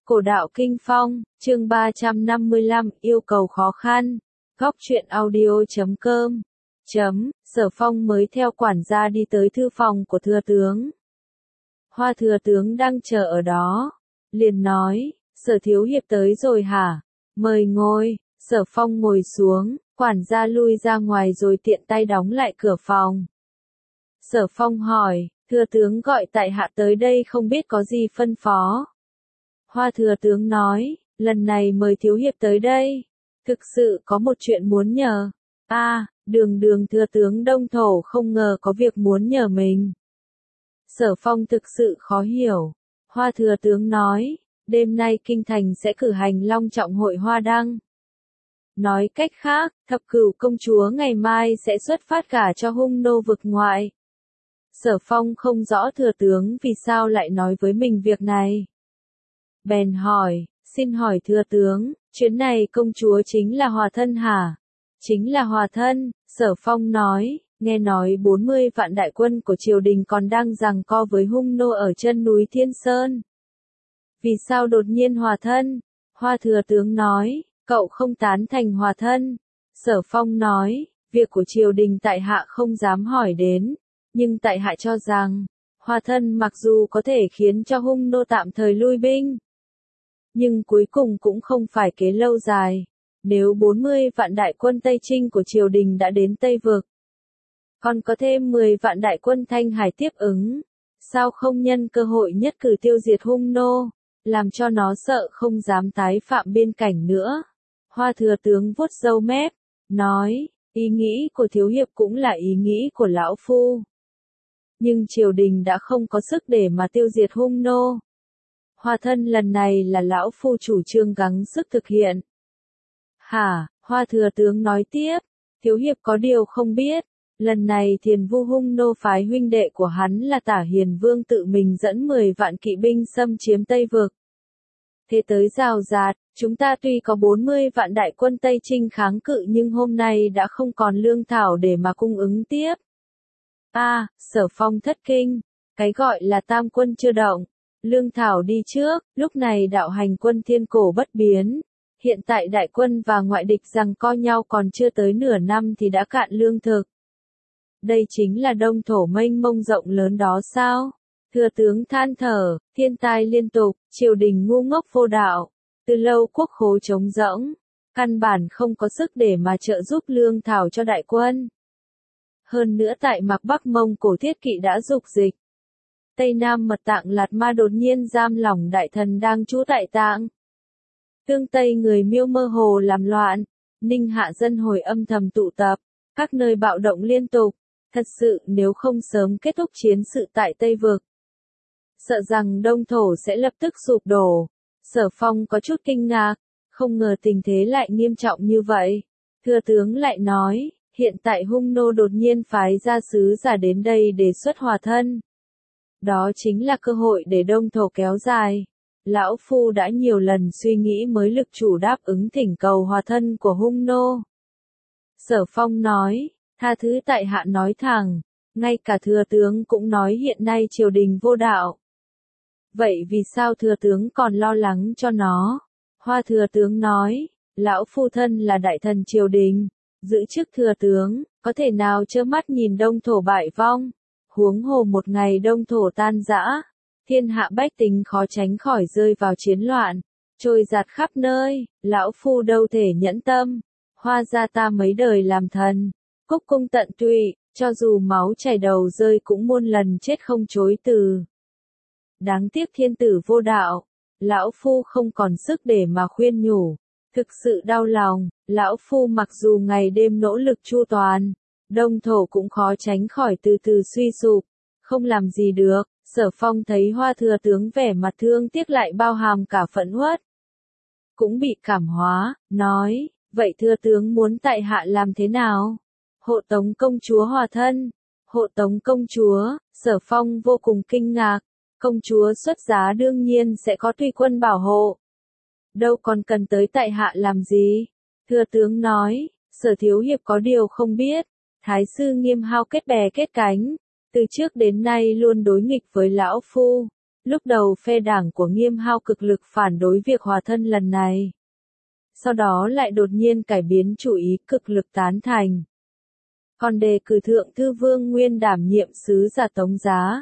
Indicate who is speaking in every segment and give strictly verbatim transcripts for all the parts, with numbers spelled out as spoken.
Speaker 1: Cổ đạo Kinh Phong, chương ba trăm năm mươi lăm, yêu cầu khó khăn. Góc truyện audio chấm com. Chấm, Sở Phong mới theo quản gia đi tới thư phòng của thừa tướng. Hoa thừa tướng đang chờ ở đó. Liền nói, Sở thiếu hiệp tới rồi hả? Mời ngồi. Sở Phong ngồi xuống, quản gia lui ra ngoài rồi tiện tay đóng lại cửa phòng. Sở Phong hỏi, thừa tướng gọi tại hạ tới đây không biết có gì phân phó. Hoa thừa tướng nói, lần này mời thiếu hiệp tới đây, thực sự có một chuyện muốn nhờ. A, à, đường đường thừa tướng Đông Thổ không ngờ có việc muốn nhờ mình. Sở Phong thực sự khó hiểu. Hoa thừa tướng nói, đêm nay kinh thành sẽ cử hành long trọng hội hoa đăng. Nói cách khác, thập cửu công chúa ngày mai sẽ xuất phát gả cho hung nô vực ngoại. Sở Phong không rõ thừa tướng vì sao lại nói với mình việc này. Bèn hỏi, xin hỏi thừa tướng, chuyến này công chúa chính là hòa thân hả? Chính là hòa thân, Sở Phong nói, nghe nói bốn mươi vạn đại quân của triều đình còn đang giằng co với hung nô ở chân núi Thiên Sơn. Vì sao đột nhiên hòa thân? Hoa thừa tướng nói, cậu không tán thành hòa thân. Sở Phong nói, việc của triều đình tại hạ không dám hỏi đến, nhưng tại hạ cho rằng, hòa thân mặc dù có thể khiến cho hung nô tạm thời lui binh, nhưng cuối cùng cũng không phải kế lâu dài. Nếu bốn mươi vạn đại quân Tây Trinh của triều đình đã đến Tây Vực, còn có thêm mười vạn đại quân Thanh Hải tiếp ứng, sao không nhân cơ hội nhất cử tiêu diệt hung nô, làm cho nó sợ không dám tái phạm biên cảnh nữa. Hoa thừa tướng vuốt râu mép, nói, ý nghĩ của thiếu hiệp cũng là ý nghĩ của lão phu. Nhưng triều đình đã không có sức để mà tiêu diệt hung nô. Hòa thân lần này là lão phu chủ trương gắng sức thực hiện. Hả, Hoa thừa tướng nói tiếp, thiếu hiệp có điều không biết, lần này Thiền Vu hung nô phái huynh đệ của hắn là Tả Hiền Vương tự mình dẫn mười vạn kỵ binh xâm chiếm Tây Vực. Thế tới rào rạt, chúng ta tuy có bốn mươi vạn đại quân Tây Trinh kháng cự nhưng hôm nay đã không còn lương thảo để mà cung ứng tiếp. A, à, Sở Phong thất kinh, cái gọi là tam quân chưa động. Lương thảo đi trước, lúc này đạo hành quân thiên cổ bất biến. Hiện tại đại quân và ngoại địch giằng co nhau còn chưa tới nửa năm thì đã cạn lương thực. Đây chính là Đông Thổ mênh mông rộng lớn đó sao? Thừa tướng than thở, thiên tai liên tục, triều đình ngu ngốc vô đạo. Từ lâu quốc khố trống rỗng, căn bản không có sức để mà trợ giúp lương thảo cho đại quân. Hơn nữa tại Mạc Bắc Mông Cổ Thiết Kỵ đã dục dịch. Tây Nam Mật Tạng Lạt Ma đột nhiên giam lỏng đại thần đang trú tại Tạng. Tương Tây người Miêu mơ hồ làm loạn, Ninh Hạ dân hồi âm thầm tụ tập, các nơi bạo động liên tục. Thật sự nếu không sớm kết thúc chiến sự tại Tây Vực, sợ rằng Đông Thổ sẽ lập tức sụp đổ. Sở Phong có chút kinh ngạc, không ngờ tình thế lại nghiêm trọng như vậy. Thừa tướng lại nói, hiện tại hung nô đột nhiên phái ra sứ giả đến đây đề xuất hòa thân. Đó chính là cơ hội để Đông Thổ kéo dài. Lão Phu đã nhiều lần suy nghĩ mới lực chủ đáp ứng thỉnh cầu hòa thân của hung nô. Sở Phong nói, tha thứ tại hạ nói thẳng, ngay cả thừa tướng cũng nói hiện nay triều đình vô đạo. Vậy vì sao thừa tướng còn lo lắng cho nó? Hoa thừa tướng nói, lão phu thân là đại thần triều đình, giữ chức thừa tướng, có thể nào trơ mắt nhìn Đông Thổ bại vong? Huống hồ một ngày Đông Thổ tan rã, thiên hạ bách tính khó tránh khỏi rơi vào chiến loạn, trôi giạt khắp nơi, lão phu đâu thể nhẫn tâm. Hoa gia ta mấy đời làm thần, cúc cung tận tụy, cho dù máu chảy đầu rơi cũng muôn lần chết không chối từ. Đáng tiếc thiên tử vô đạo, lão phu không còn sức để mà khuyên nhủ, thực sự đau lòng. Lão phu mặc dù ngày đêm nỗ lực chu toàn, Đông Thổ cũng khó tránh khỏi từ từ suy sụp, không làm gì được. Sở Phong thấy Hoa thừa tướng vẻ mặt thương tiếc lại bao hàm cả phẫn uất, cũng bị cảm hóa, nói, vậy thừa tướng muốn tại hạ làm thế nào? Hộ tống công chúa hòa thân. Hộ tống công chúa, Sở Phong vô cùng kinh ngạc, công chúa xuất giá đương nhiên sẽ có tùy quân bảo hộ. Đâu còn cần tới tại hạ làm gì? Thừa tướng nói, Sở thiếu hiệp có điều không biết, Thái sư Nghiêm Hao kết bè kết cánh, từ trước đến nay luôn đối nghịch với lão phu, Lúc đầu phe đảng của Nghiêm Hao cực lực phản đối việc hòa thân lần này. Sau đó lại đột nhiên cải biến chủ ý, cực lực tán thành. Còn đề cử thượng thư Vương Nguyên đảm nhiệm sứ giả Tống Giá.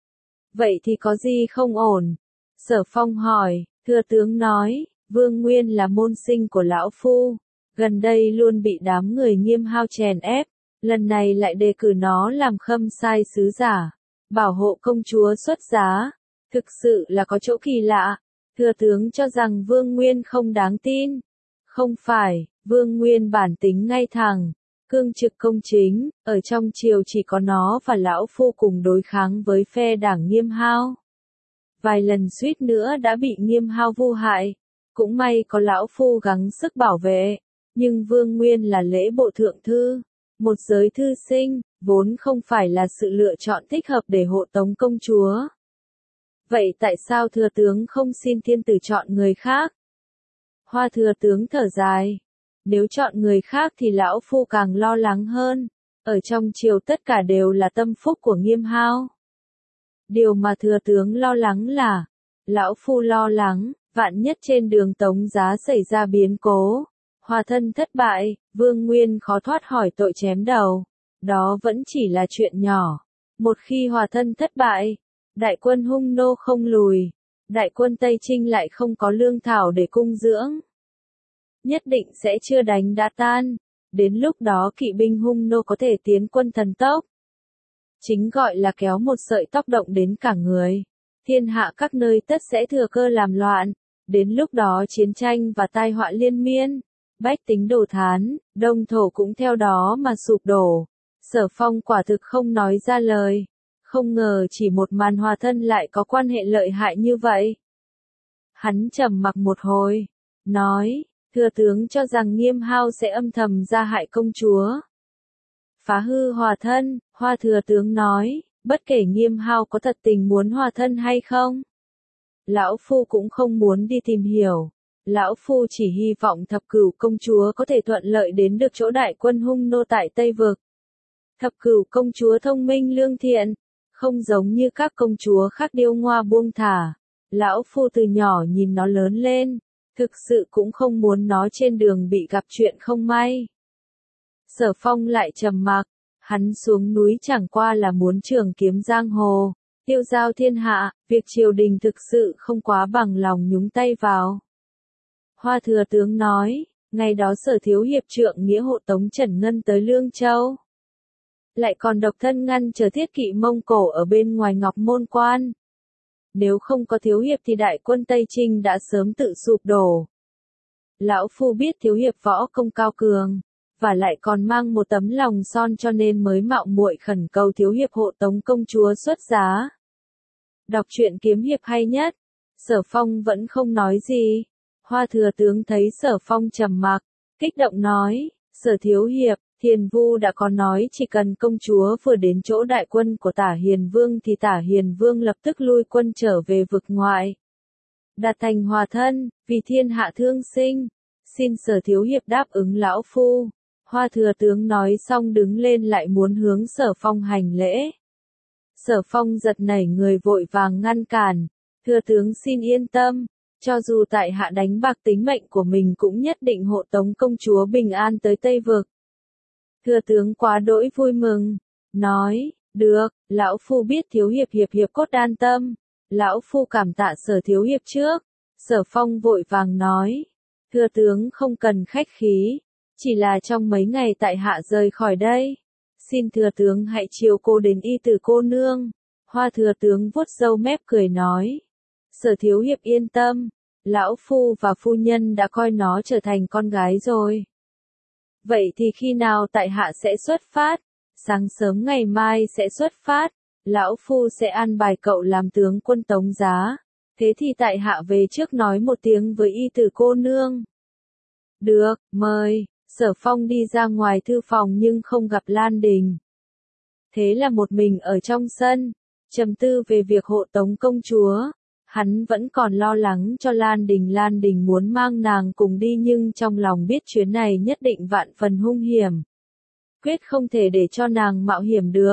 Speaker 1: Vậy thì có gì không ổn? Sở Phong hỏi, thừa tướng nói, Vương Nguyên là môn sinh của lão phu, gần đây luôn bị đám người Nghiêm Hao chèn ép, lần này lại đề cử nó làm khâm sai sứ giả, bảo hộ công chúa xuất giá, thực sự là có chỗ kỳ lạ. Thừa tướng cho rằng Vương Nguyên không đáng tin. Không phải, Vương Nguyên bản tính ngay thẳng, cương trực công chính, ở trong triều chỉ có nó và lão phu cùng đối kháng với phe đảng Nghiêm Hao. Vài lần suýt nữa đã bị Nghiêm Hao vu hại, cũng may có lão phu gắng sức bảo vệ, nhưng Vương Nguyên là lễ bộ thượng thư, một giới thư sinh, vốn không phải là sự lựa chọn thích hợp để hộ tống công chúa. Vậy tại sao thừa tướng không xin thiên tử chọn người khác? Hoa thừa tướng thở dài. Nếu chọn người khác thì lão phu càng lo lắng hơn. Ở trong triều tất cả đều là tâm phúc của Nghiêm Hao. Điều mà thừa tướng lo lắng là, lão phu lo lắng, vạn nhất trên đường Tống Giá xảy ra biến cố, hòa thân thất bại, Vương Nguyên khó thoát khỏi tội chém đầu. Đó vẫn chỉ là chuyện nhỏ. Một khi hòa thân thất bại, đại quân Hung Nô không lùi, đại quân Tây Trinh lại không có lương thảo để cung dưỡng. Nhất định sẽ chưa đánh đã tan, đến lúc đó kỵ binh Hung Nô có thể tiến quân thần tốc. Chính gọi là kéo một sợi tóc động đến cả người. Thiên hạ các nơi tất sẽ thừa cơ làm loạn, đến lúc đó chiến tranh và tai họa liên miên, bách tính đổ thán, đông thổ cũng theo đó mà sụp đổ. Sở Phong quả thực không nói ra lời. Không ngờ chỉ một màn hòa thân lại có quan hệ lợi hại như vậy. Hắn trầm mặc một hồi, nói, thừa tướng cho rằng Nghiêm Hao sẽ âm thầm ra hại công chúa. Phá hư hòa thân, Hoa thừa tướng nói, bất kể Nghiêm Hao có thật tình muốn hòa thân hay không. Lão phu cũng không muốn đi tìm hiểu. Lão phu chỉ hy vọng thập cửu công chúa có thể thuận lợi đến được chỗ đại quân Hung Nô tại Tây Vực. Thập cửu công chúa thông minh lương thiện, không giống như các công chúa khác điêu ngoa buông thả. Lão phu từ nhỏ nhìn nó lớn lên, thực sự cũng không muốn nó trên đường bị gặp chuyện không may. Sở Phong lại trầm mặc, hắn xuống núi chẳng qua là muốn trường kiếm giang hồ, tiêu giao thiên hạ, việc triều đình thực sự không quá bằng lòng nhúng tay vào. Hoa thừa tướng nói, ngày đó Sở thiếu hiệp trượng nghĩa hộ tống Trần Ngân tới Lương Châu. Lại còn độc thân ngăn chờ thiết kỵ Mông Cổ ở bên ngoài Ngọc Môn Quan. Nếu không có thiếu hiệp thì đại quân Tây Trinh đã sớm tự sụp đổ. Lão phu biết thiếu hiệp võ công cao cường, và lại còn mang một tấm lòng son cho nên mới mạo muội khẩn cầu thiếu hiệp hộ tống công chúa xuất giá. Đọc truyện kiếm hiệp hay nhất. Sở Phong vẫn không nói gì. Hoa thừa tướng thấy Sở Phong trầm mặc, kích động nói, Sở thiếu hiệp, Thiền Vu đã có nói chỉ cần công chúa vừa đến chỗ đại quân của Tả Hiền Vương thì Tả Hiền Vương lập tức lui quân trở về vực ngoại. Đạt thành hòa thân, vì thiên hạ thương sinh, xin Sở thiếu hiệp đáp ứng lão phu. Hoa thừa tướng nói xong đứng lên lại muốn hướng Sở Phong hành lễ. Sở Phong giật nảy người vội vàng ngăn cản, thừa tướng xin yên tâm, cho dù tại hạ đánh bạc tính mệnh của mình cũng nhất định hộ tống công chúa bình an tới Tây Vực. Thừa tướng quá đỗi vui mừng, nói, được, lão phu biết thiếu hiệp hiệp hiệp cốt đan tâm, lão phu cảm tạ Sở thiếu hiệp trước. Sở Phong vội vàng nói, thừa tướng không cần khách khí, chỉ là trong mấy ngày tại hạ rời khỏi đây, xin thừa tướng hãy chiếu cố đến y tử cô nương. Hoa thừa tướng vuốt râu mép cười nói, Sở thiếu hiệp yên tâm, lão phu và phu nhân đã coi nó trở thành con gái rồi. Vậy thì khi nào tại hạ sẽ xuất phát? Sáng sớm ngày mai sẽ xuất phát, lão phu sẽ an bài cậu làm tướng quân Tống Giá. Thế thì tại hạ về trước nói một tiếng với y tử cô nương. Được, mời. Sở Phong đi ra ngoài thư phòng nhưng không gặp Lan Đình. Thế là một mình ở trong sân, trầm tư về việc hộ tống công chúa. Hắn vẫn còn lo lắng cho Lan Đình. Lan Đình muốn mang nàng cùng đi nhưng trong lòng biết chuyến này nhất định vạn phần hung hiểm. Quyết không thể để cho nàng mạo hiểm được.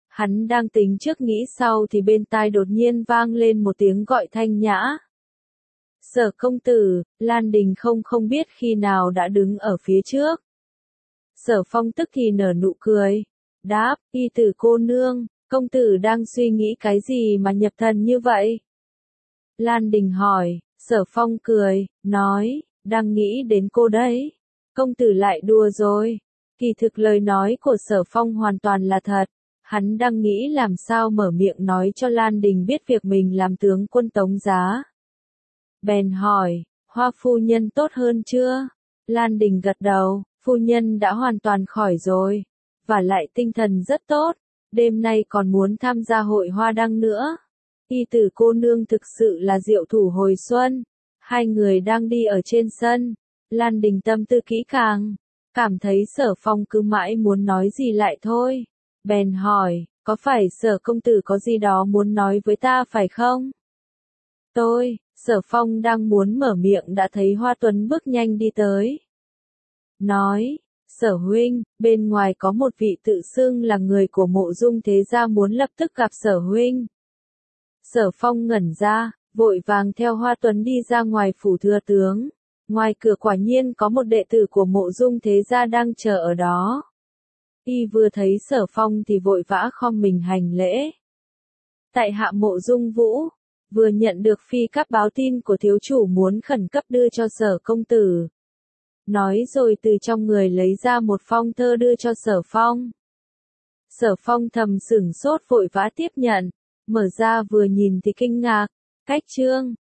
Speaker 1: Hắn đang tính trước nghĩ sau thì bên tai đột nhiên vang lên một tiếng gọi thanh nhã. Sở công tử, Lan Đình không không biết khi nào đã đứng ở phía trước. Sở Phong tức thì nở nụ cười. Đáp, y tử cô nương, công tử đang suy nghĩ cái gì mà nhập thần như vậy? Lan Đình hỏi, Sở Phong cười, nói, đang nghĩ đến cô đấy. Công tử lại đùa rồi. Kỳ thực lời nói của Sở Phong hoàn toàn là thật. Hắn đang nghĩ làm sao mở miệng nói cho Lan Đình biết việc mình làm tướng quân Tống Giá. Bèn hỏi, Hoa phu nhân tốt hơn chưa? Lan Đình gật đầu, phu nhân đã hoàn toàn khỏi rồi. Và lại tinh thần rất tốt, đêm nay còn muốn tham gia hội hoa đăng nữa. Y tử cô nương thực sự là diệu thủ hồi xuân. Hai người đang đi ở trên sân. Lan Đình tâm tư kỹ càng, cảm thấy Sở Phong cứ mãi muốn nói gì lại thôi. Bèn hỏi, có phải Sở công tử có gì đó muốn nói với ta phải không? Tôi, Sở Phong đang muốn mở miệng đã thấy Hoa Tuấn bước nhanh đi tới. Nói, Sở huynh, bên ngoài có một vị tự xưng là người của Mộ Dung thế gia muốn lập tức gặp Sở huynh. Sở Phong ngẩn ra, vội vàng theo Hoa Tuấn đi ra ngoài phủ thừa tướng. Ngoài cửa quả nhiên có một đệ tử của Mộ Dung thế gia đang chờ ở đó. Y vừa thấy Sở Phong thì vội vã khom mình hành lễ. Tại hạ Mộ Dung Vũ, vừa nhận được phi các báo tin của thiếu chủ muốn khẩn cấp đưa cho Sở công tử. Nói rồi từ trong người lấy ra một phong thơ đưa cho Sở Phong. Sở Phong thầm sửng sốt vội vã tiếp nhận, mở ra vừa nhìn thì kinh ngạc, cách chương,